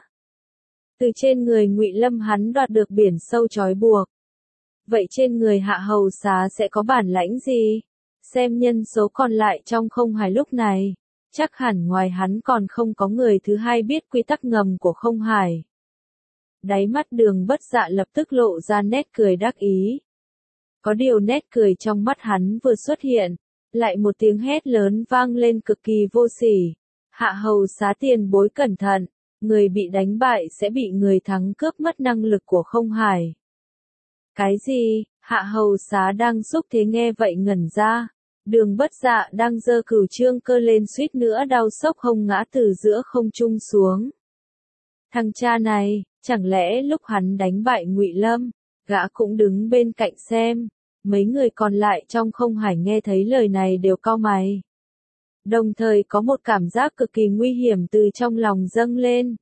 Từ trên người Ngụy Lâm hắn đoạt được biển sâu trói buộc. Vậy trên người Hạ Hầu Xá sẽ có bản lãnh gì? Xem nhân số còn lại trong Không Hải lúc này. Chắc hẳn ngoài hắn còn không có người thứ hai biết quy tắc ngầm của Không Hải. Đáy mắt Đường Bất Dạ lập tức lộ ra nét cười đắc ý. Có điều nét cười trong mắt hắn vừa xuất hiện, Lại một tiếng hét lớn vang lên cực kỳ vô sỉ. Hạ hầu xá tiền bối cẩn thận, người bị đánh bại sẽ bị người thắng cướp mất năng lực của không hải. Cái gì? Hạ hầu xá đang xúc thế nghe vậy ngẩn ra. Đường Bất Dạ đang giơ cửu trương cơ lên suýt nữa đau sốc hông ngã từ giữa không trung xuống. Thằng cha này, chẳng lẽ lúc hắn đánh bại Ngụy Lâm, gã cũng đứng bên cạnh xem. Mấy người còn lại trong không hải nghe thấy lời này đều cau mày. Đồng thời có một cảm giác cực kỳ nguy hiểm từ trong lòng dâng lên.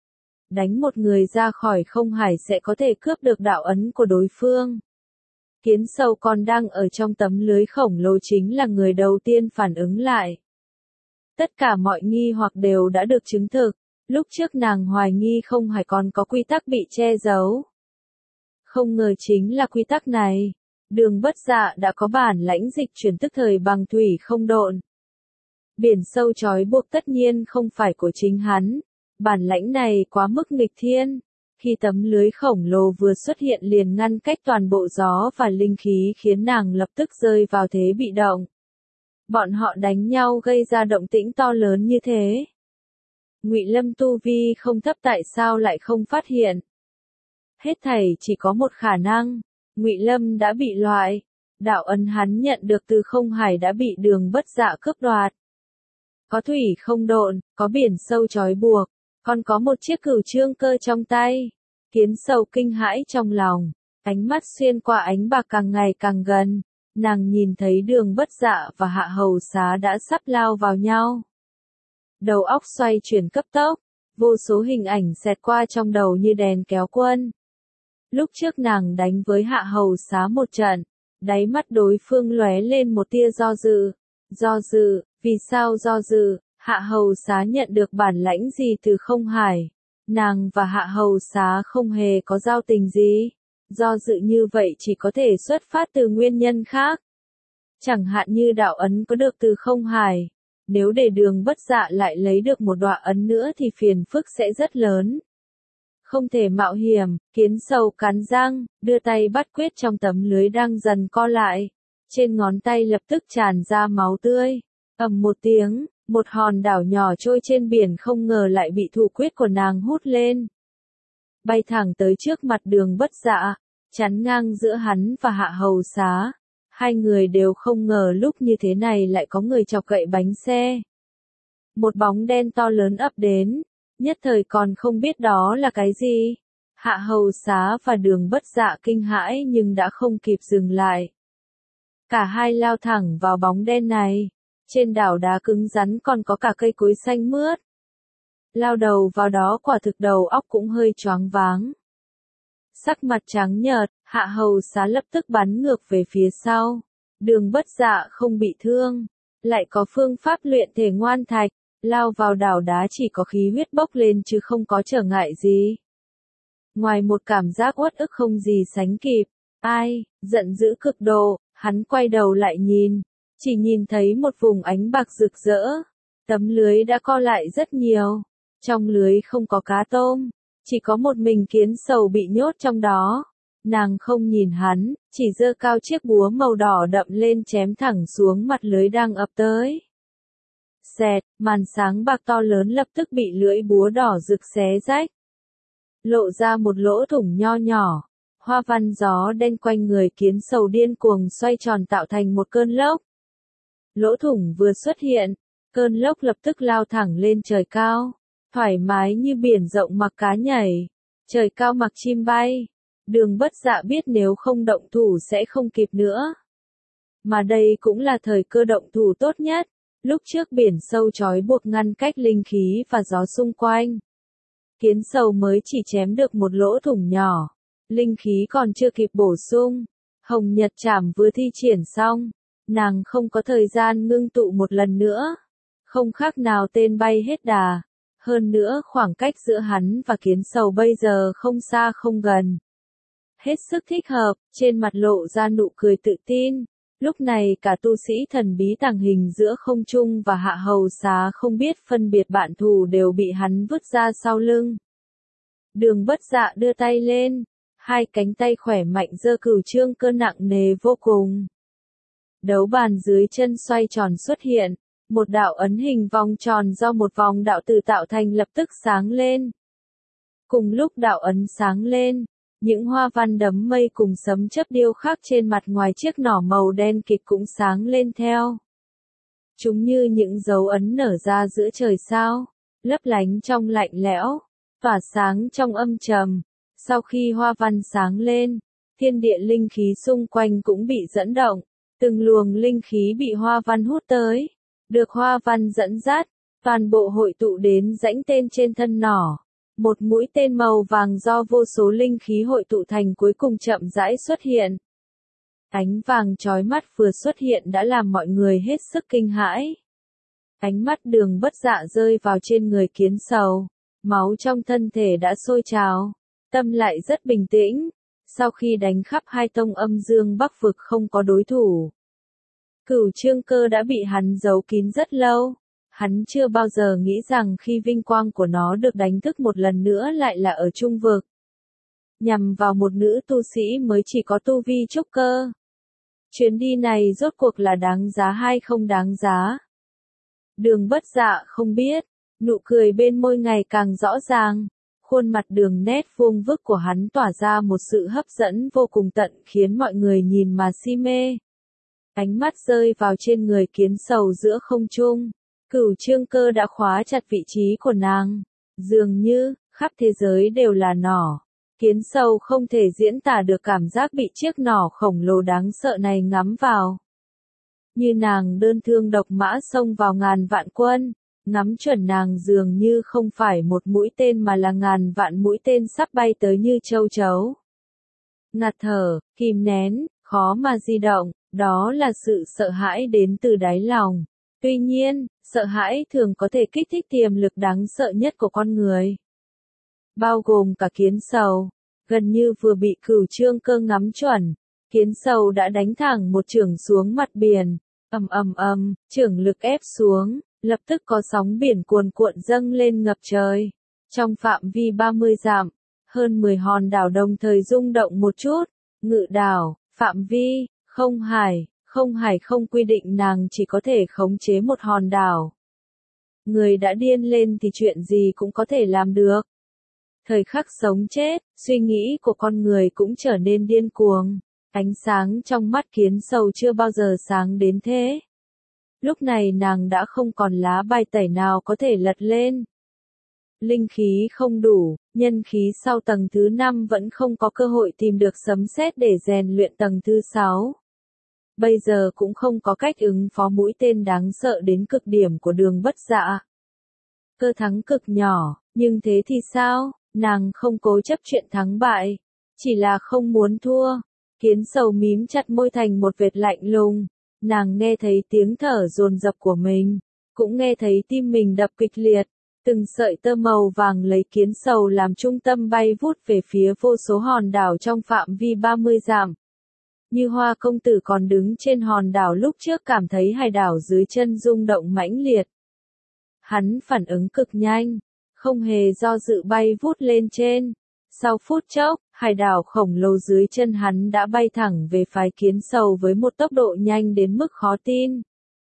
Đánh một người ra khỏi không hải sẽ có thể cướp được đạo ấn của đối phương. Kiến sâu còn đang ở trong tấm lưới khổng lồ chính là người đầu tiên phản ứng lại. Tất cả mọi nghi hoặc đều đã được chứng thực, lúc trước nàng hoài nghi không hải còn có quy tắc bị che giấu. Không ngờ chính là quy tắc này, Đường Bất Dạ đã có bản lãnh dịch chuyển tức thời bằng thủy không độn. Biển sâu trói buộc tất nhiên không phải của chính hắn, bản lãnh này quá mức nghịch thiên. Khi tấm lưới khổng lồ vừa xuất hiện liền ngăn cách toàn bộ gió và linh khí khiến nàng lập tức rơi vào thế bị động. Bọn họ đánh nhau gây ra động tĩnh to lớn như thế. Ngụy Lâm tu vi không thấp tại sao lại không phát hiện? Hết thảy chỉ có một khả năng, Ngụy Lâm đã bị loại, đạo ấn hắn nhận được từ không hải đã bị Đường Bất Dạ cướp đoạt. Có thủy không độn, có biển sâu trói buộc, còn có một chiếc cửu trương cơ trong tay. Kiến sâu kinh hãi trong lòng, ánh mắt xuyên qua ánh bạc càng ngày càng gần, nàng nhìn thấy Đường Bất Dạ và Hạ Hầu Xá đã sắp lao vào nhau. Đầu óc xoay chuyển cấp tốc, vô số hình ảnh xẹt qua trong đầu như đèn kéo quân. Lúc trước nàng đánh với Hạ Hầu Xá một trận, đáy mắt đối phương lóe lên một tia do dự. Do dự, vì sao do dự? Hạ Hầu Xá nhận được bản lãnh gì từ không hải? Nàng và Hạ Hầu Xá không hề có giao tình gì. Do dự như vậy chỉ có thể xuất phát từ nguyên nhân khác. Chẳng hạn như đạo ấn có được từ không hải. Nếu để Đường Bất Dạ lại lấy được một đọa ấn nữa thì phiền phức sẽ rất lớn. Không thể mạo hiểm, kiến sâu cắn răng, đưa tay bắt quyết trong tấm lưới đang dần co lại. Trên ngón tay lập tức tràn ra máu tươi. Ầm một tiếng, một hòn đảo nhỏ trôi trên biển không ngờ lại bị thủ quyết của nàng hút lên. Bay thẳng tới trước mặt Đường Bất Dạ, chắn ngang giữa hắn và Hạ Hầu Xá. Hai người đều không ngờ lúc như thế này lại có người chọc gậy bánh xe. Một bóng đen to lớn ập đến, nhất thời còn không biết đó là cái gì. Hạ Hầu Xá và Đường Bất Dạ kinh hãi nhưng đã không kịp dừng lại. Cả hai lao thẳng vào bóng đen này. Trên đảo đá cứng rắn còn có cả cây cối xanh mướt. Lao đầu vào đó quả thực đầu óc cũng hơi choáng váng. Sắc mặt trắng nhợt, Hạ Hầu Xá lập tức bắn ngược về phía sau. Đường Bất Dạ không bị thương, lại có phương pháp luyện thể ngoan thạch, lao vào đảo đá chỉ có khí huyết bốc lên chứ không có trở ngại gì. Ngoài một cảm giác uất ức không gì sánh kịp, ai, giận dữ cực độ, hắn quay đầu lại nhìn. Chỉ nhìn thấy một vùng ánh bạc rực rỡ, tấm lưới đã co lại rất nhiều, trong lưới không có cá tôm, chỉ có một mình kiến sầu bị nhốt trong đó. Nàng không nhìn hắn, chỉ giơ cao chiếc búa màu đỏ đậm lên chém thẳng xuống mặt lưới đang ập tới. Xẹt, màn sáng bạc to lớn lập tức bị lưỡi búa đỏ rực xé rách. Lộ ra một lỗ thủng nho nhỏ, hoa văn gió đen quanh người kiến sầu điên cuồng xoay tròn tạo thành một cơn lốc. Lỗ thủng vừa xuất hiện, cơn lốc lập tức lao thẳng lên trời cao, thoải mái như biển rộng mặc cá nhảy, trời cao mặc chim bay. Đường Bất Dạ biết nếu không động thủ sẽ không kịp nữa. Mà đây cũng là thời cơ động thủ tốt nhất, lúc trước biển sâu trói buộc ngăn cách linh khí và gió xung quanh. Kiến sầu mới chỉ chém được một lỗ thủng nhỏ, linh khí còn chưa kịp bổ sung. Hồng Nhật Trảm vừa thi triển xong. Nàng không có thời gian ngưng tụ một lần nữa. Không khác nào tên bay hết đà. Hơn nữa khoảng cách giữa hắn và kiến sầu bây giờ không xa không gần. Hết sức thích hợp, trên mặt lộ ra nụ cười tự tin. Lúc này cả tu sĩ thần bí tàng hình giữa không trung và Hạ Hầu Xá không biết phân biệt bạn thù đều bị hắn vứt ra sau lưng. Đường Bất Dạ đưa tay lên. Hai cánh tay khỏe mạnh giơ cửu trương cơ nặng nề vô cùng. Đấu bàn dưới chân xoay tròn xuất hiện, một đạo ấn hình vòng tròn do một vòng đạo tử tạo thành lập tức sáng lên. Cùng lúc đạo ấn sáng lên, những hoa văn đấm mây cùng sấm chớp điêu khắc trên mặt ngoài chiếc nỏ màu đen kịt cũng sáng lên theo. Chúng như những dấu ấn nở ra giữa trời sao, lấp lánh trong lạnh lẽo, tỏa sáng trong âm trầm. Sau khi hoa văn sáng lên, thiên địa linh khí xung quanh cũng bị dẫn động, từng luồng linh khí bị hoa văn hút tới, được hoa văn dẫn dắt, toàn bộ hội tụ đến rãnh tên trên thân nỏ. Một mũi tên màu vàng do vô số linh khí hội tụ thành cuối cùng chậm rãi xuất hiện. Ánh vàng chói mắt vừa xuất hiện đã làm mọi người hết sức kinh hãi. Ánh mắt Đường Bất Dạ rơi vào trên người Kiến Sầu, máu trong thân thể đã sôi trào, tâm lại rất bình tĩnh, sau khi đánh khắp hai tông âm dương bắc vực không có đối thủ. Cửu Trương Cơ đã bị hắn giấu kín rất lâu, hắn chưa bao giờ nghĩ rằng khi vinh quang của nó được đánh thức một lần nữa lại là ở Trung vực. Nhằm vào một nữ tu sĩ mới chỉ có tu vi trúc cơ. Chuyến đi này rốt cuộc là đáng giá hay không đáng giá? Đường Bất Dạ không biết, nụ cười bên môi ngày càng rõ ràng, khuôn mặt đường nét vuông vức của hắn tỏa ra một sự hấp dẫn vô cùng tận khiến mọi người nhìn mà si mê. Ánh mắt rơi vào trên người Kiến Sầu giữa không trung, Cửu Trương Cơ đã khóa chặt vị trí của nàng, dường như khắp thế giới đều là nỏ. Kiến Sầu không thể diễn tả được cảm giác bị chiếc nỏ khổng lồ đáng sợ này ngắm vào. Như nàng đơn thương độc mã xông vào ngàn vạn quân, ngắm chuẩn nàng dường như không phải một mũi tên mà là ngàn vạn mũi tên sắp bay tới như châu chấu. Ngạt thở, kìm nén, khó mà di động, đó là sự sợ hãi đến từ đáy lòng. Tuy nhiên, sợ hãi thường có thể kích thích tiềm lực đáng sợ nhất của con người. Bao gồm cả Kiến Sầu, gần như vừa bị Cửu Trương Cơ ngắm chuẩn, Kiến Sầu đã đánh thẳng một chưởng xuống mặt biển, chưởng lực ép xuống, lập tức có sóng biển cuồn cuộn dâng lên ngập trời. Trong phạm vi 30 dặm, hơn 10 hòn đảo đồng thời rung động một chút, Ngự đảo, phạm vi, không hải không quy định nàng chỉ có thể khống chế một hòn đảo. Người đã điên lên thì chuyện gì cũng có thể làm được. Thời khắc sống chết, suy nghĩ của con người cũng trở nên điên cuồng. Ánh sáng trong mắt Kiến Sầu chưa bao giờ sáng đến thế. Lúc này nàng đã không còn lá bài tẩy nào có thể lật lên. Linh khí không đủ, nhân khí sau tầng thứ 5 vẫn không có cơ hội tìm được sấm sét để rèn luyện tầng thứ 6. Bây giờ cũng không có cách ứng phó mũi tên đáng sợ đến cực điểm của Đường Bất Dạ. Cơ thắng cực nhỏ, nhưng thế thì sao? Nàng không cố chấp chuyện thắng bại, chỉ là không muốn thua. Kiến Sầu mím chặt môi thành một vệt lạnh lùng, nàng nghe thấy tiếng thở dồn dập của mình, cũng nghe thấy tim mình đập kịch liệt, từng sợi tơ màu vàng lấy Kiến Sầu làm trung tâm bay vút về phía vô số hòn đảo trong phạm vi 30 dặm. Như Hoa công tử còn đứng trên hòn đảo lúc trước cảm thấy hải đảo dưới chân rung động mãnh liệt. Hắn phản ứng cực nhanh, không hề do dự bay vút lên trên. Sau phút chốc, hải đảo khổng lồ dưới chân hắn đã bay thẳng về phái Kiến Sầu với một tốc độ nhanh đến mức khó tin.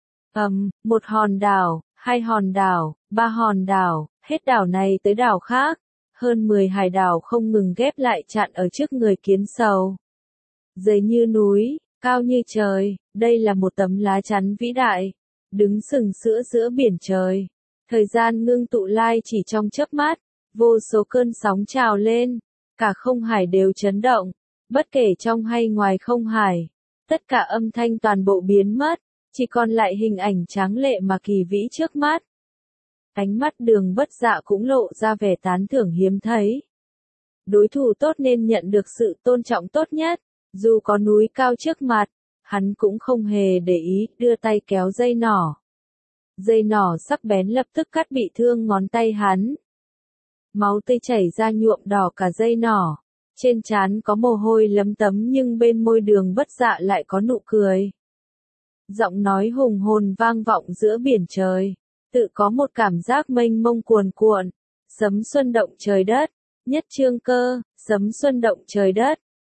Một hòn đảo, hai hòn đảo, ba hòn đảo, hết đảo này tới đảo khác. Hơn 10 hải đảo không ngừng ghép lại chặn ở trước người Kiến Sầu. Dày như núi, cao như trời, đây là một tấm lá chắn vĩ đại, đứng sừng sững giữa biển trời. Thời gian ngưng tụ lại chỉ trong chớp mắt, vô số cơn sóng trào lên, cả không hải đều chấn động, bất kể trong hay ngoài không hải. Tất cả âm thanh toàn bộ biến mất, chỉ còn lại hình ảnh tráng lệ mà kỳ vĩ trước mắt. Ánh mắt Đường Bất Dạ cũng lộ ra vẻ tán thưởng hiếm thấy. Đối thủ tốt nên nhận được sự tôn trọng tốt nhất, dù có núi cao trước mặt, hắn cũng không hề để ý, đưa tay kéo dây nỏ. Dây nỏ sắc bén lập tức cắt bị thương ngón tay hắn. Máu tươi chảy ra nhuộm đỏ cả dây nỏ. Trên trán có mồ hôi lấm tấm nhưng bên môi Đường Bất Dạ lại có nụ cười. Giọng nói hùng hồn vang vọng giữa biển trời. Tự có một cảm giác mênh mông cuồn cuộn. Sấm xuân động trời đất. Nhất Trương Cơ, sấm xuân động trời đất.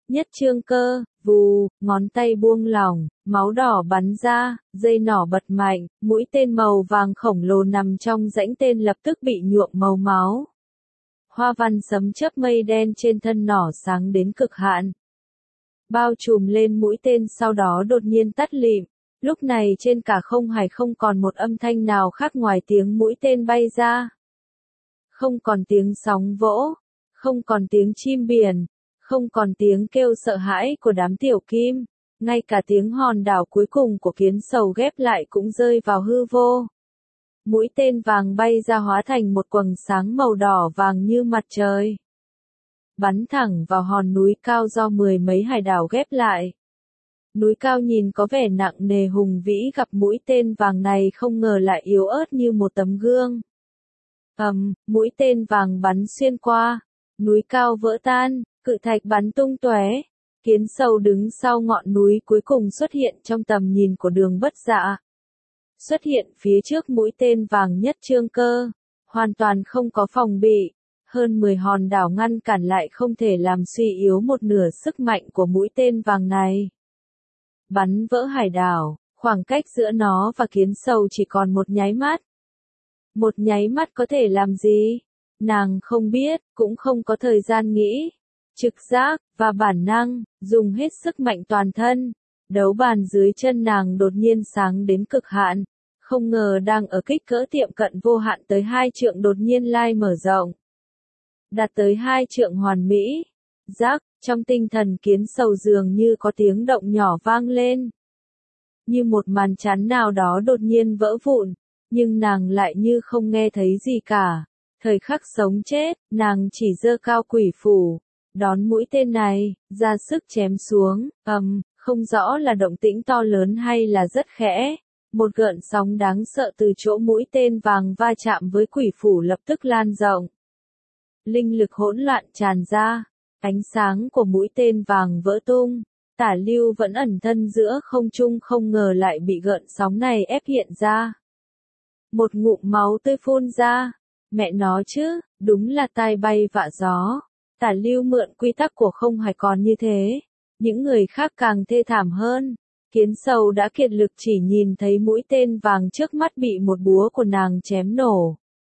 Nhất trương cơ, vù, ngón tay buông lỏng, máu đỏ bắn ra, dây nỏ bật mạnh, mũi tên màu vàng khổng lồ nằm trong rãnh tên lập tức bị nhuộm màu máu. Hoa văn sấm chớp mây đen trên thân nỏ sáng đến cực hạn, bao trùm lên mũi tên, sau đó đột nhiên tắt lịm. Lúc này trên cả không hải không còn một âm thanh nào khác ngoài tiếng mũi tên bay ra. Không còn tiếng sóng vỗ, không còn tiếng chim biển, không còn tiếng kêu sợ hãi của đám tiểu kim, ngay cả tiếng hòn đảo cuối cùng của kiến sầu ghép lại cũng rơi vào hư vô. Mũi tên vàng bay ra hóa thành một quầng sáng màu đỏ vàng như mặt trời, bắn thẳng vào hòn núi cao do mười mấy hải đảo ghép lại. Núi cao nhìn có vẻ nặng nề hùng vĩ, gặp mũi tên vàng này không ngờ lại yếu ớt như một tấm gương. Mũi tên vàng bắn xuyên qua, núi cao vỡ tan, cự thạch bắn tung tóe. Kiến sầu đứng sau ngọn núi cuối cùng xuất hiện trong tầm nhìn của Đường Bất Dạ. Xuất hiện phía trước mũi tên vàng nhất trương cơ, hoàn toàn không có phòng bị. Hơn 10 hòn đảo ngăn cản lại không thể làm suy yếu một nửa sức mạnh của mũi tên vàng này. Bắn vỡ hải đảo, khoảng cách giữa nó và kiến sầu chỉ còn một nháy mắt. Một nháy mắt có thể làm gì? Nàng không biết, cũng không có thời gian nghĩ. Trực giác, và bản năng, dùng hết sức mạnh toàn thân. Đấu bàn dưới chân nàng đột nhiên sáng đến cực hạn. Không ngờ đang ở kích cỡ tiệm cận vô hạn tới 2 trượng đột nhiên lai mở rộng. Đạt tới 2 trượng hoàn mỹ. Giác, trong tinh thần kiến sầu dường như có tiếng động nhỏ vang lên. Như một màn chắn nào đó đột nhiên vỡ vụn, nhưng nàng lại như không nghe thấy gì cả. Thời khắc sống chết, nàng chỉ giơ cao quỷ phủ, đón mũi tên này, ra sức chém xuống, không rõ là động tĩnh to lớn hay là rất khẽ. Một gợn sóng đáng sợ từ chỗ mũi tên vàng va chạm với quỷ phủ lập tức lan rộng. Linh lực hỗn loạn tràn ra, ánh sáng của mũi tên vàng vỡ tung. Tả Lưu vẫn ẩn thân giữa không trung không ngờ lại bị gợn sóng này ép hiện ra. Một ngụm máu tươi phun ra. Mẹ nó chứ, đúng là tai bay vạ gió. Tả Lưu mượn quy tắc của không hải còn như thế. Những người khác càng thê thảm hơn. Kiến sầu đã kiệt lực chỉ nhìn thấy mũi tên vàng trước mắt bị một búa của nàng chém nổ.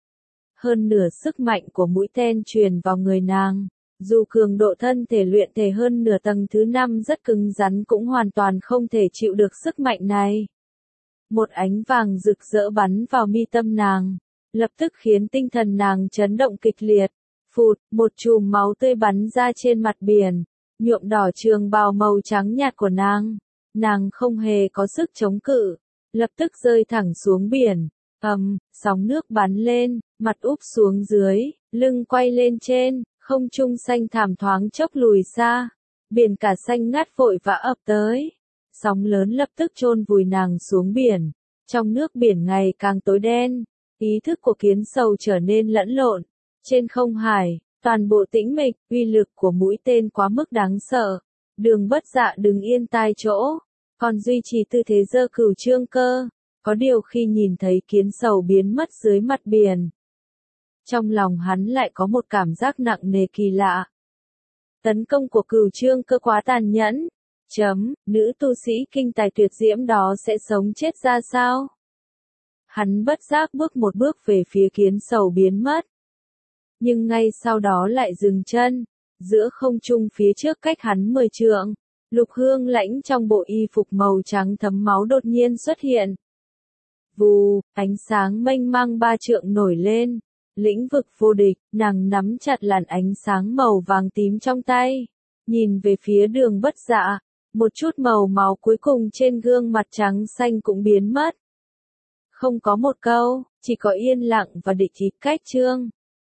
Hơn nửa sức mạnh của mũi tên truyền vào người nàng. Dù cường độ thân thể luyện thể hơn nửa tầng thứ 5 rất cứng rắn cũng hoàn toàn không thể chịu được sức mạnh này. Một ánh vàng rực rỡ bắn vào mi tâm nàng, lập tức khiến tinh thần nàng chấn động kịch liệt. Phụt, một chùm máu tươi bắn ra trên mặt biển, nhuộm đỏ trường bào màu trắng nhạt của nàng. Nàng không hề có sức chống cự, lập tức rơi thẳng xuống biển. Sóng nước bắn lên, mặt úp xuống dưới, lưng quay lên trên, không trung xanh thảm thoáng chốc lùi xa. Biển cả xanh ngắt vội vã ập tới. Sóng lớn lập tức chôn vùi nàng xuống biển. Trong nước biển ngày càng tối đen, ý thức của kiến sầu trở nên lẫn lộn. Trên không hải, toàn bộ tĩnh mịch, uy lực của mũi tên quá mức đáng sợ. Đường Bất Dạ đứng yên tại chỗ, còn duy trì tư thế giơ cửu trương cơ. Có điều khi nhìn thấy kiến sầu biến mất dưới mặt biển, trong lòng hắn lại có một cảm giác nặng nề kỳ lạ. Tấn công của cửu trương cơ quá tàn nhẫn. Nữ tu sĩ kinh tài tuyệt diễm đó sẽ sống chết ra sao? Hắn bất giác bước một bước về phía kiến sầu biến mất. Nhưng ngay sau đó lại dừng chân. Giữa không trung phía trước cách hắn 10 trượng, Lục Hương Lãnh trong bộ y phục màu trắng thấm máu đột nhiên xuất hiện. Vù, ánh sáng mênh mang 3 trượng nổi lên. Lĩnh vực vô địch, nàng nắm chặt làn ánh sáng màu vàng tím trong tay. Nhìn về phía Đường Bất Dạ, một chút màu máu cuối cùng trên gương mặt trắng xanh cũng biến mất. Không có một câu, chỉ có yên lặng và địch ý cách chương.